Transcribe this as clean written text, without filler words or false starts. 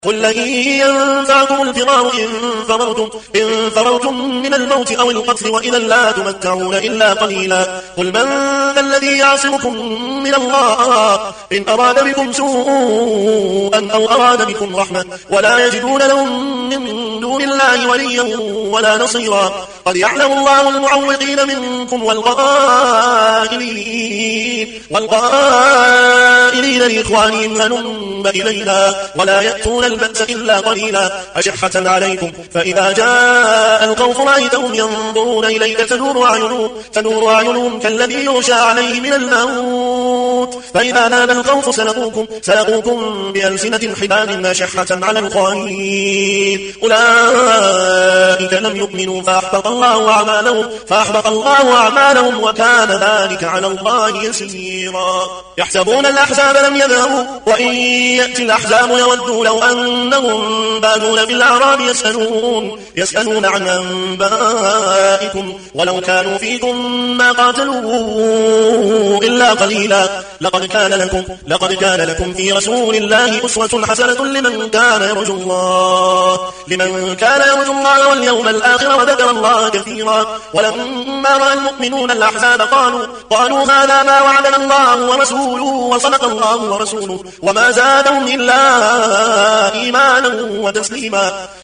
قل لن ينفعكم الفرار إن فررتم من الموت أو القتل وإذا لا تمتعون إلا قليلا. قل من ذا الذي يعصمكم من الله إن أراد بكم سوءا أو أراد بكم رحمة ولا يجدون لهم من دون الله وليا ولا نصيرا. قد يعلم الله المعوقين منكم والقائلين لإخوانهم هلم إلينا ولا يأتون البأس إلا قليلا. أشحة عليكم فإذا جاء الخوف رأيتهم ينظرون إليك تدور أعينهم كالذي يغشى عليه من الموت فإذا نال الخوف سلقوكم بألسنة حداد أشحة على الخير أولئك لم يؤمنوا فأحبط الله أعمالهم وكان ذلك على الله يسيرا. يحسبون الأحزاب لم يذهبوا وإن يأتي الأحزاب يودوا لو أنهم بادون في الأعراب يسألون عن أنبائكم ولو كانوا فيكم ما قاتلوا إلا قليلا. لقد كان لكم في رسول الله أسوة حسنة لمن كان يرجو الله واليوم الآخر وذكر الله كثيرا. ولما رأى المؤمنون الأحزاب قالوا هذا ما وعدنا الله ورسوله وصدق الله ورسوله وما زادهم إلا إيمانا وتسليما.